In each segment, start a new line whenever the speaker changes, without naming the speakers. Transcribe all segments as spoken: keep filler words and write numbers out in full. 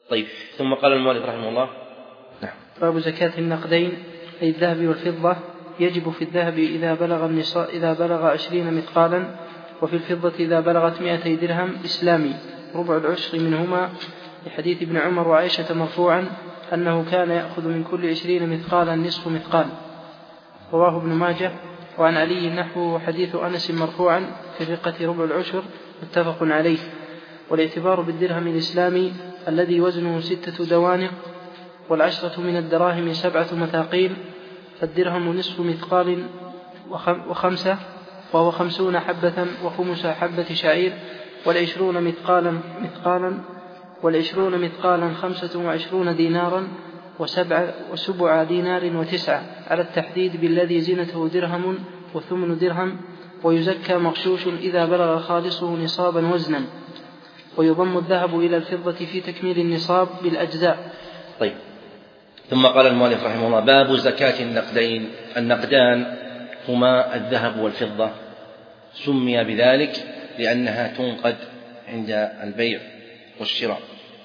طيب، ثم قال المؤلف رحمه الله:
نعم. باب زكاة النقدين أي الذهب والفضة. يجب في الذهب إذا بلغ النصاب إذا بلغ عشرين مثقالا، وفي الفضة إذا بلغت مائتي درهم إسلامي ربع العشر منهما، لحديث ابن عمر وعائشة مرفوعا أنه كان يأخذ من كل عشرين مثقالا نصف مثقال، رواه ابن ماجه. وعن علي نحوه حديث أنس مرفوعا في الرقة ربع العشر متفق عليه. والاعتبار بالدرهم الإسلامي الذي وزنه ستة دوانق، والعشرة من الدراهم سبعة مثاقيل، فالدرهم نصف مثقال وخمسة، وهو خمسون حبة وخمس حبة شعير، والعشرون مثقالا مثقالا والعشرون مثقالا خمسة وعشرون دينارا، وسبع, وسبع دينار وتسعة، على التحديد بالذي زينته درهم وثمن درهم. ويزكى مغشوش إذا بلغ خالصه نصابا وزنا، ويضم الذهب إلى الفضة في تكميل النصاب بالأجزاء.
طيب، ثم قال المؤلف رحمه الله: باب زكاة النقدين. النقدان هما الذهب والفضة، سمي بذلك لأنها تنقد عند البيع والشراء.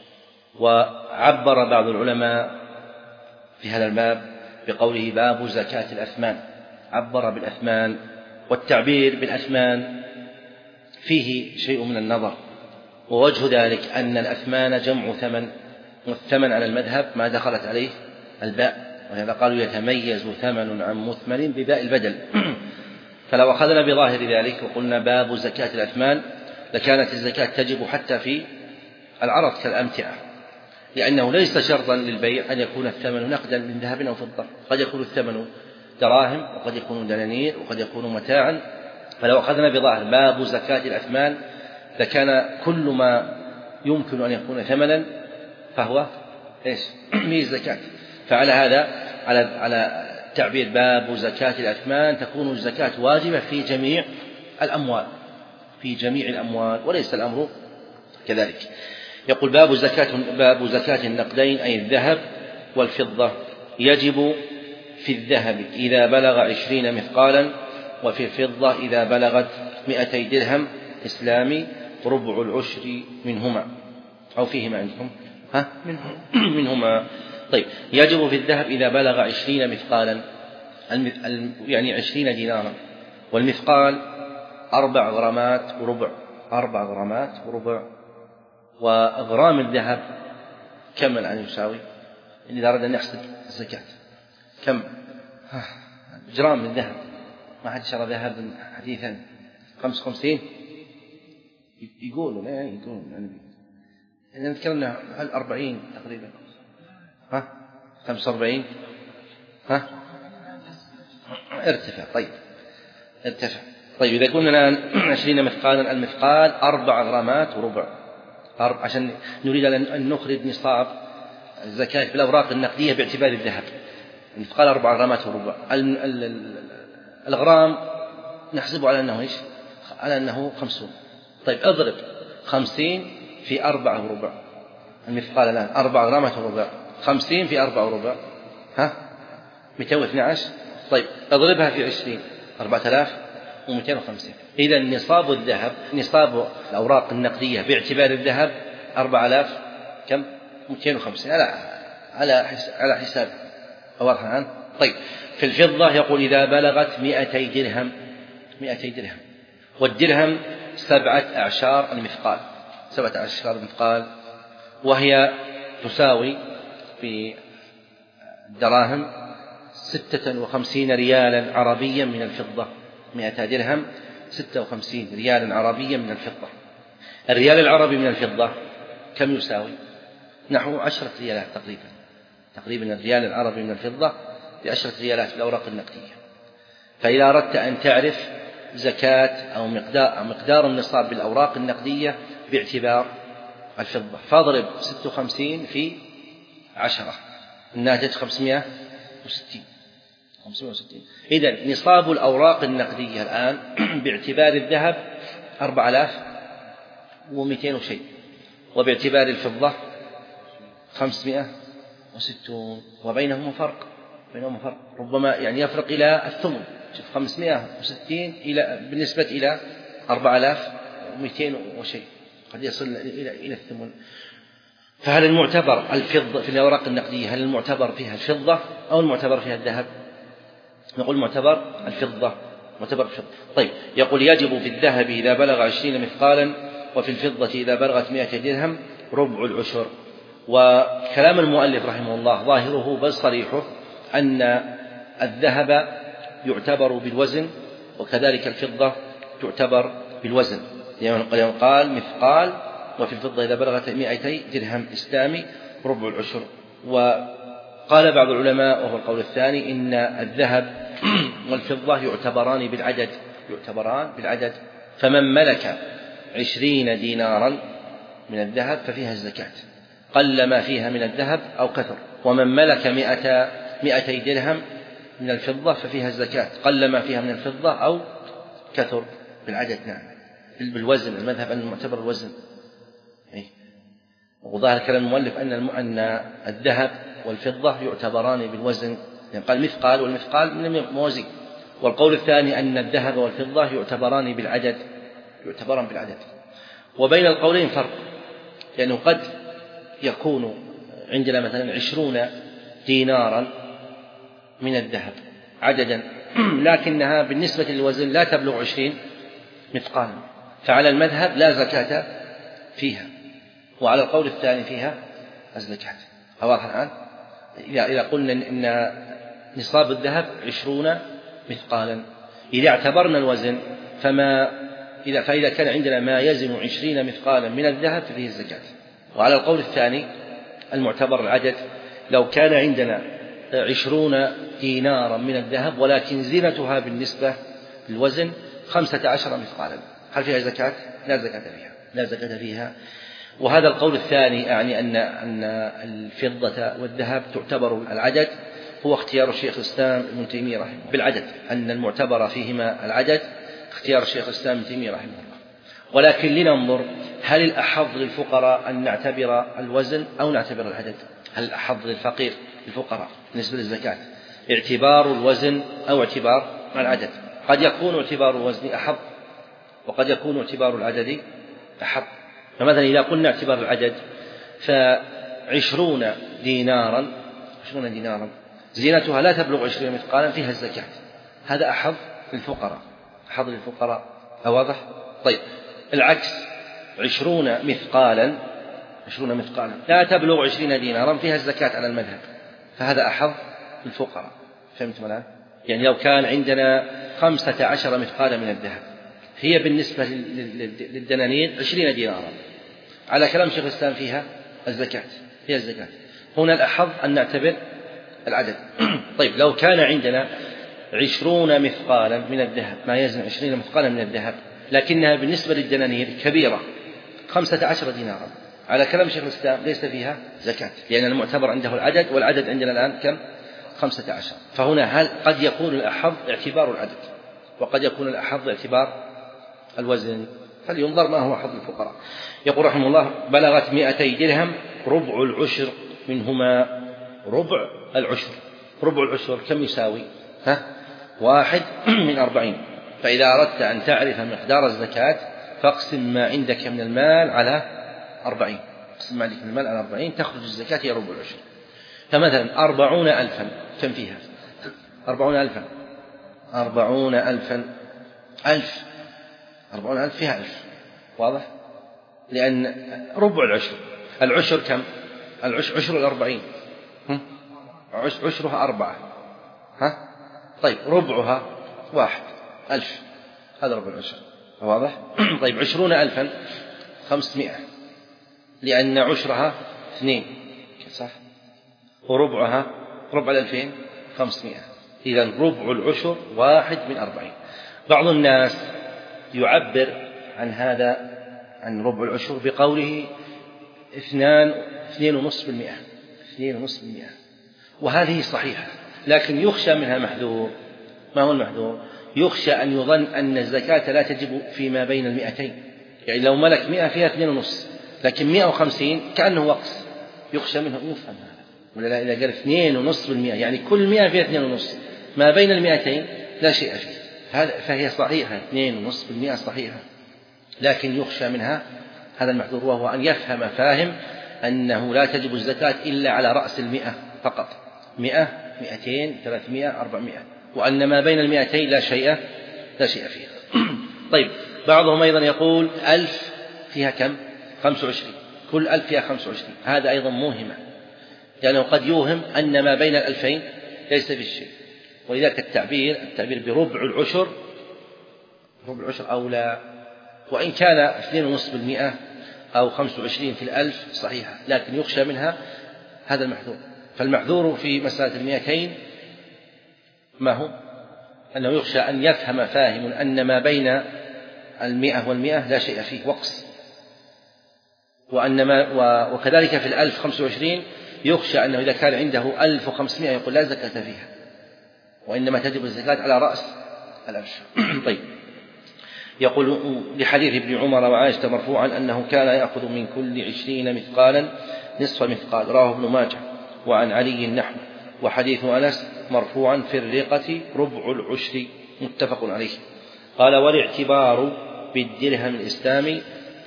وعبر بعض العلماء في هذا الباب بقوله: باب زكاة الأثمان. عبر بالأثمان، والتعبير بالأثمان فيه شيء من النظر، ووجه ذلك أن الأثمان جمع ثمن، والثمن على المذهب ما دخلت عليه الباء، وهذا قالوا يتميز ثمن عن مثمن بباء البدل. فلو أخذنا بظاهر ذلك وقلنا باب زكاة الأثمان لكانت الزكاة تجب حتى في العرض كالأمتعة، لأنه ليس شرطا للبيع أن يكون الثمن نقدا من ذهب أو فضة، قد يكون الثمن دراهم، وقد يكون دنانير، وقد يكون متاعا. فلو أخذنا بظاهر باب زكاة الأثمان لكان كل ما يمكن أن يكون ثمنا فهو إيش؟ من الزكاة. فعلى هذا على على تعبير باب زكاة الأثمان تكون الزكاة واجبة في جميع الأموال، في جميع الأموال، وليس الأمر كذلك. يقول: باب زكاة باب زكاة النقدين أي الذهب والفضة. يجب في الذهب إذا بلغ عشرين مثقالا، وفي الفضة إذا بلغت مئتي درهم إسلامي ربع العشر منهما، أو فيهما عندكم ها منهما. طيب، يجب في الذهب إذا بلغ عشرين مثقالا، يعني عشرين دينارا، والمثقال أربع غرامات وربع، أربع غرامات وربع. وغرام الذهب كم الآن يساوي؟ إذا أردنا أن نحسب الزكاة كم جرام من ذهب؟ ما حد شرى ذهب حديثا خمس خمسين يقولوا لا يقولون إذا ذكرنا هل أربعين تقريبا، ها خمسة وأربعين، ها ارتفع. طيب ارتفع. طيب، إذا كنا الآن عشرين مثقالا، المثقال أربع غرامات وربع، عشان نريد أن نخرج نصاب الزكاة في الأوراق النقدية باعتبار الذهب. المثقال أربع غرامات وربع. الغرام نحسبه على أنه إيش؟ على أنه خمسون. طيب، اضرب خمسين في أربعة وربع. المثقال الآن أربع غرامات وربع، خمسين في أربعة وربع ها مئتين واثني عشر. طيب، اضربها في عشرين، أربعة آلاف ومئتين وخمسين. إذا نصاب الذهب، نصاب الأوراق النقدية باعتبار الذهب أربعة آلاف كم؟ مئتين وخمسين على على على حساب واضح الآن. طيب، في الفضة يقول: إذا بلغت مئتي درهم، مئتي درهم، والدرهم سبعة أعشار المثقال، سبعة أعشار المثقال، وهي تساوي في الدراهم ستة وخمسين ريالا عربيا من الفضة. مئة درهم ستة وخمسين ريالا عربيا من الفضة. الريال العربي من الفضة كم يساوي؟ نحو عشرة ريالات تقريبا. تقريبا الريال العربي من الفضة بعشرة ريالات في الأوراق النقدية. فإذا أردت أن تعرف زكاة أو مقدار, أو مقدار النصاب بالأوراق النقدية باعتبار الفضة، فاضرب ستة وخمسين في عشرة، الناتج خمسمائة وستين. إذن نصاب الأوراق النقدية الآن باعتبار الذهب أربعة آلاف ومئتين وشيء، وباعتبار الفضة خمسمائة وستون، وبينهم فرق، بينهم فرق ربما يعني يفرق إلى الثمن. شوف خمسمائة وستين إلى بالنسبة إلى أربعة آلاف ومئتين وشيء قد يصل إلى إلى الثمن. فهل المعتبر الفضة في الأوراق النقدية، هل المعتبر فيها الفضة أو المعتبر فيها الذهب؟ نقول معتبر الفضة، معتبر الفضة. طيب، يقول يجب في الذهب إذا بلغ عشرين مثقالا وفي الفضة إذا بلغت مائة درهم ربع العشر. وكلام المؤلف رحمه الله ظاهره بل صريحه أن الذهب يعتبر بالوزن وكذلك الفضة تعتبر بالوزن، يعني قال مثقال وفي الفضة إذا بلغت مائتي درهم إسلامي ربع العشر. وقال بعض العلماء وهو القول الثاني إن الذهب والفضة يعتبران بالعدد، يعتبران بالعدد، فمن ملك عشرين دينارا من الذهب ففيها الزكاة قل ما فيها من الذهب أو كثر، ومن ملك مئة مئتي درهم من الفضة ففيها الزكاة قل ما فيها من الفضة أو كثر، بالعدد. نعم، بالوزن، المذهب أن المعتبر الوزن. وظاهر كلام المؤلف أن أن الذهب والفضة يعتبران بالوزن، يعني قال مثقال والمثقال من الموازين. والقول الثاني أن الذهب والفضة يعتبران بالعدد، يعتبران بالعدد. وبين القولين فرق، لأنه قد يكون عندنا مثلا عشرون دينارا من الذهب عددا، لكنها بالنسبة للوزن لا تبلغ عشرين مثقالا، فعلى المذهب لا زكاة فيها، وعلى القول الثاني فيها الزكاة. واضح الآن؟ إذا قلنا إن نصاب الذهب عشرون مثقالا، إذا اعتبرنا الوزن فما إذا فإذا كان عندنا ما يزن عشرين مثقالا من الذهب ففيه الزكاة. وعلى القول الثاني المعتبر العدد، لو كان عندنا عشرون دينارا من الذهب ولكن زينتها بالنسبة للوزن خمسة عشر مثقالا، هل فيها زكاة؟ لا زكاة فيها، لا زكاة فيها. وهذا القول الثاني يعني أن أن الفضة والذهب تعتبر العدد، هو اختيار الشيخ الإسلام ابن تيمية رحمه الله بالعدد، أن المعتبر فيهما العدد، اختيار الشيخ الإسلام ابن تيمية رحمه الله. ولكن لننظر هل الأحظ للفقراء أن نعتبر الوزن أو نعتبر العدد؟ هل الأحظ للفقير للفقراء بالنسبة للزكاة اعتبار الوزن أو اعتبار العدد؟ قد يكون اعتبار الوزن أحظ وقد يكون اعتبار العدد أحظ. فمثلا إذا قلنا اعتبار العدد فعشرون دينارا عشرون دينارا زينتها لا تبلغ عشرين مثقالا فيها الزكاة، هذا أحظ للفقراء، أحظ للفقراء. واضح؟ طيب، العكس عشرون مثقالا عشرون مثقالا لا تبلغ عشرين دينارا فيها الزكاة على المذهب، فهذا أحظ للفقراء. فهمتم الآن؟ يعني لو كان عندنا خمسة عشر مثقالا من الذهب هي بالنسبة للدنانير عشرين دينارا، على كلام شيخ الإسلام فيها الزكاة، فيها الزكاة. هنا الأحظ أن نعتبر العدد. طيب، لو كان عندنا عشرون مثقالا من الذهب، ما يزن عشرين مثقالا من الذهب، لكنها بالنسبة للدنانير كبيرة خمسة عشر دينارا، على كلام شيخ الإسلام ليس فيها زكاة، لأن المعتبر عنده العدد، والعدد عندنا الآن كم؟ خمسة عشر. فهنا هل قد يكون الأحظ اعتبار العدد وقد يكون الأحظ اعتبار الوزن، فلينظر ما هو حظ الفقراء. يقول رحمه الله بلغت مئتي درهم ربع العشر منهما. ربع العشر، ربع العشر كم يساوي؟ ها؟ واحد من أربعين. فإذا أردت أن تعرف مقدار الزكاة فاقسم ما عندك من المال على أربعين، اقسم ما عندك من المال على أربعين تخرج الزكاة هي ربع العشر. فمثلا أربعون ألفا كم فيها؟ أربعون ألفا أربعون ألفا ألف أربعون ألف فيها ألف. واضح؟ لأن ربع العشر، العشر كم؟ العشر عشر الأربعين، عشرها أربعة، ها؟ طيب ربعها واحد، ألف، هذا ربع العشر. واضح؟ طيب عشرون ألفا خمسمائة، لأن عشرها اثنين، صح؟ وربعها ربع الألفين خمسمائة، إذا ربع العشر واحد من أربعين. بعض الناس يعبر عن هذا عن ربع العشر بقوله اثنان اثنين ونصف بالمئة، اثنين ونصف بالمئة، وهذه صحيحة، لكن يخشى منها محذور. ما هو المحذور؟ يخشى أن يظن أن الزكاة لا تجب فيما بين المئتين، يعني لو ملك مئة فيها اثنين ونصف، لكن مئة وخمسين كأنه وقص، يخشى منه يفهم هذا. ولا إذا قال اثنين ونصف بالمئة يعني كل مئة فيها اثنين ونصف، ما بين المئتين لا شيء فيه، هذا فهي صحيحة، اثنين ونصف بالمئة صحيحة، لكن يخشى منها هذا المحذور، وهو أن يفهم فاهم أنه لا تجب الزكاة إلا على رأس المئة فقط، مئة، مئتين، ثلاثمائة، أربعمائة، وأن ما بين المئتين لا شيء لا شيء فيها. طيب، بعضهم أيضا يقول ألف فيها كم؟ خمس وعشرين، كل ألف فيها خمس وعشرين، هذا أيضا موهمة، لأنه قد يوهم أن ما بين الألفين ليس في الشيء، ولذلك التعبير التعبير بربع العشر، ربع العشر أولى، وإن كان اثنين ونصف بالمئة أو خمس وعشرين في الألف صحيحة، لكن يخشى منها هذا المحذور. فالمحذور في مسألة المئتين ما هو؟ أنه يخشى أن يفهم فاهم أن ما بين المئة والمئة لا شيء فيه وقص، وأنما وكذلك في الألف خمس وعشرين يخشى أنه إذا كان عنده ألف وخمسمائة يقول لا زكاة فيها، وإنما تجب الزكاة على رأس الألف. طيب، يقول لحديث ابن عمر وعائشة مرفوعا أنه كان يأخذ من كل عشرين مثقالا نصف مثقال، رواه ابن ماجه، وعن علي النحو. وحديث أنس مرفوعا في الرقة ربع العشر، متفق عليه. قال والاعتبار بالدرهم الإسلامي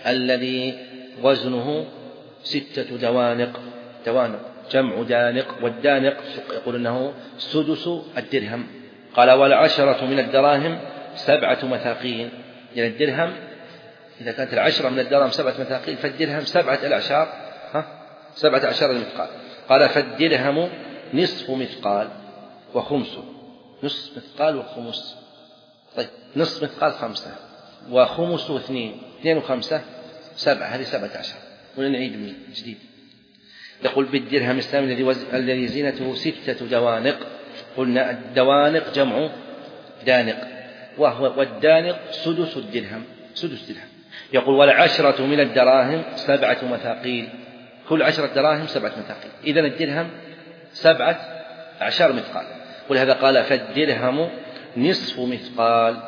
الذي وزنه ستة دوانق، دوانق جمع دانق، والدانق يقول أنه سدس الدرهم. قال والعشرة من الدراهم سبعة مثاقين، يعني الدرهم إذا كانت العشرة من الدراهم سبعة مثاقين فالدرهم سبعة الأعشار، ها سبعة أعشار المثقال. قال فالدرهم نصف مثقال وخمسه، نصف مثقال وخمس. طيب، نصف مثقال خمسة وخمسه اثنين، اثنين وخمسة سبعة، هذه سبعة عشر. ونعيد من جديد. يقول بالدرهم الإسلامي الذي وز... الذي زينته ستة دوانق. قلنا الدوانق جمع دانق، وهو والدانق سدس الدرهم، سدس درهم. يقول والعشرة من الدراهم سبعة مثاقيل، كل عشرة دراهم سبعة مثاقيل، إذن الدرهم سبعة أعشار مثقال. ولهذا قال فالدرهم نصف مثقال،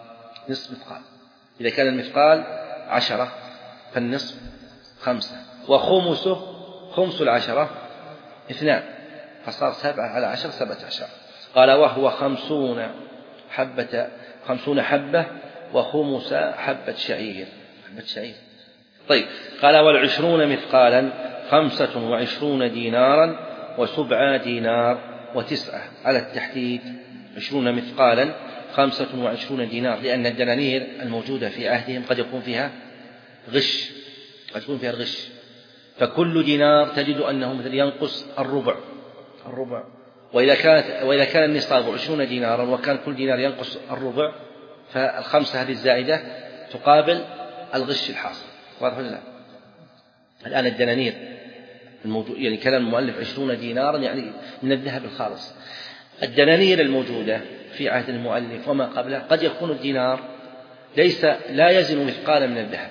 نصف مثقال. إذا كان المثقال عشرة فالنصف خمسة، وخمسه خمس العشرة اثنان، فصار سبعة على عشر سبعة عشر. قال وهو خمسون حبة، خمسون حبة وخمس حبة شعير، حبة شعير. طيب، قال والعشرون مثقالا خمسة وعشرون دينارا وسبعة دينار وتسعة على التحديد. عشرون مثقالا خمسة وعشرون دينار، لأن الدنانير الموجودة في عهدهم قد يكون فيها غش، قد يكون فيها الغش، فكل دينار تجد أنه مثل ينقص الربع، الربع. وإذا كانت وإذا كان النصاب عشرون دينارا وكان كل دينار ينقص الربع، فالخمسة هذه الزائدة تقابل الغش الحاصل. واضح ولا لا؟ الآن الدنانير الموجود، يعني كلام المؤلف عشرون دينارا يعني من الذهب الخالص. الدنانير الموجودة في عهد المؤلف وما قبله قد يكون الدينار ليس لا يزن مثقالا من الذهب،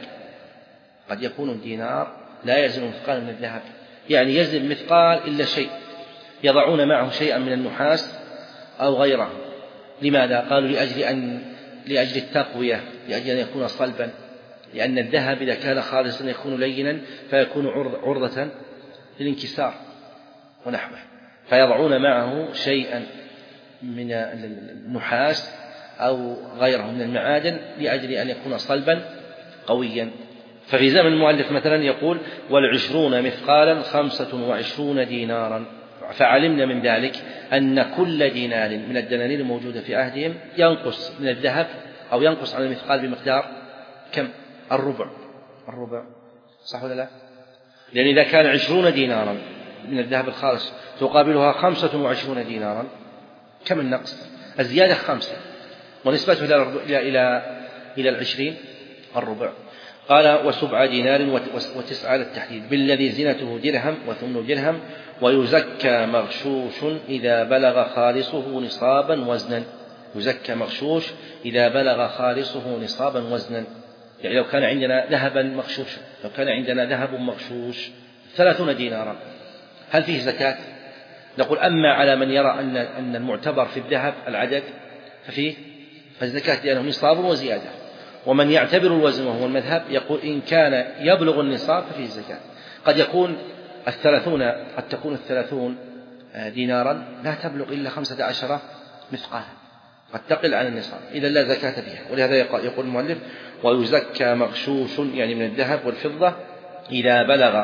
قد يكون الدينار لا يزن مثقالا من الذهب، يعني يزن مثقال إلا شيء، يضعون معه شيئا من النحاس أو غيره. لماذا؟ قالوا لأجل أن لأجل التقوية، لأجل أن يكون صلبا، لأن الذهب إذا كان خالصا يكون لينا فيكون عرضة للانكسار ونحوه، فيضعون معه شيئا من النحاس أو غيره من المعادن لأجل أن يكون صلبا قويا. ففي زمن المؤلف مثلا يقول والعشرون مثقالا خمسة وعشرون دينارا، فعلمنا من ذلك أن كل دينار من الدنانير الموجودة في عهدهم ينقص من الذهب أو ينقص عن المثقال بمقدار كم؟ الربع، الربع، صح ولا لا؟ لأن إذا كان عشرون دينارا من الذهب الخالص تقابلها خمسة وعشرون دينارا، كم النقص؟ الزيادة خمسة، ونسبته إلى إلى إلى العشرين الربع. قال وسبع دينار وتسعة للتحديد بالذي زينته درهم وثمن درهم، ويزكى مغشوش إذا بلغ خالصه نصابا وزنا. يزكى مغشوش إذا بلغ خالصه نصابا وزنا، يعني لو كان عندنا ذهبا مغشوشا، لو كان عندنا ذهب مغشوش ثلاثون دينارا، هل فيه زكاة؟ نقول أما على من يرى أن أن المعتبر في الذهب العدد ففيه فالزكاة لأنه نصاب وزيادة. ومن يعتبر الوزن وهو المذهب يقول إن كان يبلغ النصاب ففيه زكاة. قد يكون الثلاثون قد تكون الثلاثون دينارا لا تبلغ إلا خمسة عشر مثقالا، قد تقل عن النصاب، إذا لا زكاة فيها. ولهذا يقول المؤلف ويزكى مغشوش يعني من الذهب والفضة إذا بلغ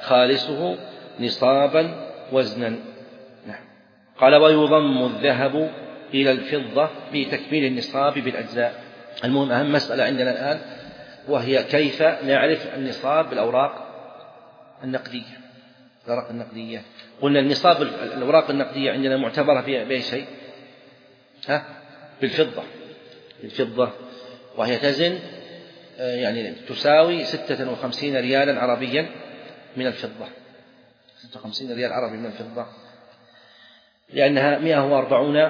خالصه نصابا وزنا. نعم. قال ويضم الذهب إلى الفضة بتكميل النصاب بالأجزاء. المهم أهم مسألة عندنا الآن وهي كيف نعرف النصاب بالأوراق النقدية. الأوراق النقدية قلنا النصاب الأوراق النقدية عندنا معتبرة بأي شيء؟ ها؟ بالفضة. بالفضة وهي تزن يعني تساوي ستة وخمسين ريالا عربيا من الفضة. ستة وخمسين ريال عربي من الفضة لأنها مئة وأربعون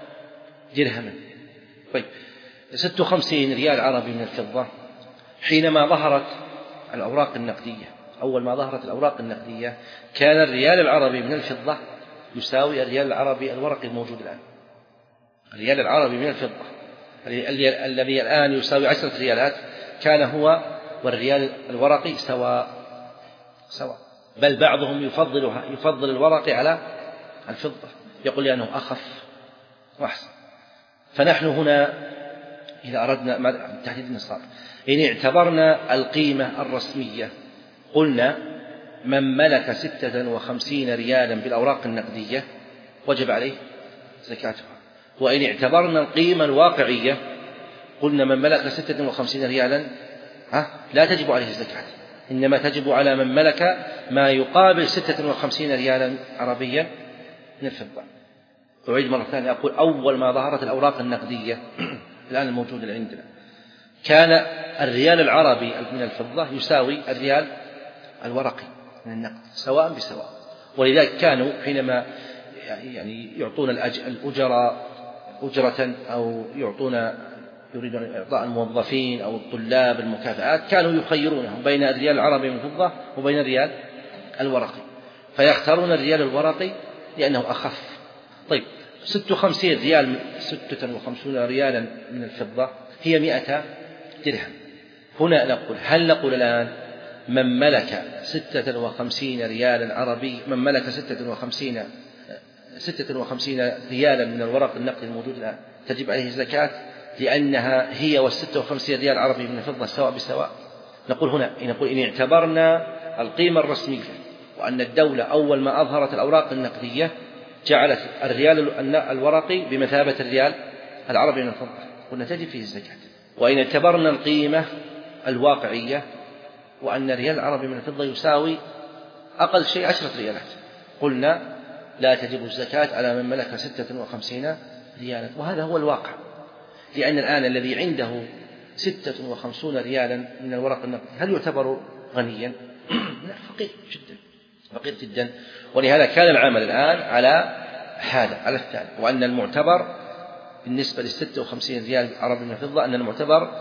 درهما. طيب ستة وخمسين ريال عربي من الفضة حينما ظهرت الأوراق النقدية، أول ما ظهرت الأوراق النقدية كان الريال العربي من الفضة يساوي الريال العربي الورقي الموجود الآن. الريال العربي من الفضة الذي الآن يساوي عشرة ريالات كان هو والريال الورقي سواء سواء، بل بعضهم يفضل يفضل الورقي على الفضة، يقول لأنه أخف وأحسن. فنحن هنا إذا أردنا تحديد النصاب إن اعتبرنا القيمة الرسمية قلنا من ملك ستة وخمسين ريالا بالأوراق النقدية وجب عليه زكاتها، وإن اعتبرنا القيمة الواقعية قلنا من ملك ستة وخمسين ريالا لا تجب عليه الزكاة، إنما تجب على من ملك ما يقابل ستة وخمسين ريالا عربيا من الفضة. أعيد مرة ثانية أقول أول ما ظهرت الأوراق النقدية الآن الموجودة عندنا كان الريال العربي من الفضة يساوي الريال الورقي من النقد سواء بسواء، ولذلك كانوا حينما يعني يعطون الأجراء أجرة أو يعطون يريدون إعطاء الموظفين أو الطلاب المكافآت كانوا يخيرونهم بين الريال العربي من الفضة وبين الريال الورقي، فيختارون الريال الورقي لأنه أخف. طيب ستة وخمسين ريال ستة وخمسون ريالا من الفضة هي مئة درهم. هنا نقول هل نقول الآن من ملك ستة وخمسين ريالا عربي من ملك ستة وخمسين ستة وخمسين ريالا من الورق النقدي الموجود الآن تجب عليه الزكاة لأنها هي والستة وخمسين ريال عربي من الفضة سواء بسواء؟ نقول هنا نقول إن اعتبرنا القيمة الرسمية وأن الدولة أول ما أظهرت الأوراق النقدية جعلت الريال الورقي بمثابة الريال العربي من الفضة قلنا تجب فيه الزكاة. وإن اعتبرنا القيمة الواقعية وأن الريال العربي من الفضة يساوي أقل شيء عشرة ريالات قلنا لا تجب الزكاة على من ملك ستة وخمسين ريالا، وهذا هو الواقع، لأن الآن الذي عنده ستة وخمسون ريالا من الورق النقدي هل يعتبر غنيا؟ لا، فقير جدا فقير جدا. ولهذا كان العمل الآن على هذا على الثاني، وأن المعتبر بالنسبة للستة وخمسين ريال عربي من الفضة أن المعتبر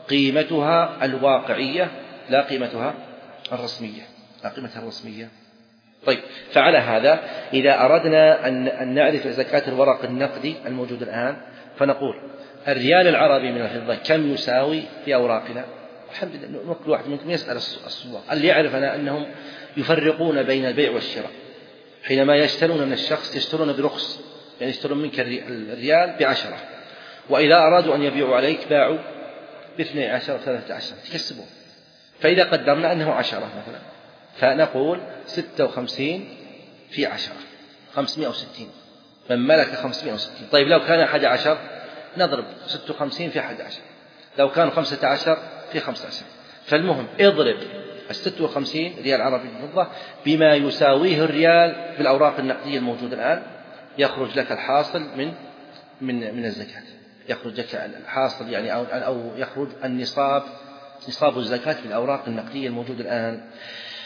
قيمتها الواقعية لا قيمتها الرسمية لا قيمتها الرسمية. طيب فعلى هذا إذا أردنا أن نعرف زكاة الورق النقدي الموجود الآن فنقول الريال العربي من الفضة كم يساوي في أوراقنا؟ الحمد لله كل واحد منكم يسأل السواق اللي يعرف أنا أنهم يفرقون بين البيع والشراء. حينما يشترون من الشخص يشترون برخص، يعني يشترون منك الريال بعشرة، وإذا أرادوا أن يبيعوا عليك باعوا باثني عشر وثلاثة عشر تكسبون. فإذا قدرنا أنه عشرة مثلا فنقول ستة وخمسين في عشرة خمسمائة وستين، من ملك خمسمائة وستين. طيب لو كان أحد عشر نضرب ستة وخمسين في أحد عشر، لو كان خمسة عشر في خمسة عشر. فالمهم اضرب الستة وخمسين ريال عربي بالفضة بما يساويه الريال في الأوراق النقدية الموجودة الآن، يخرج لك الحاصل من من من الزكاة، يخرج لك الحاصل يعني أو أو يخرج النصاب نصاب الزكاة في الأوراق النقدية الموجودة الآن.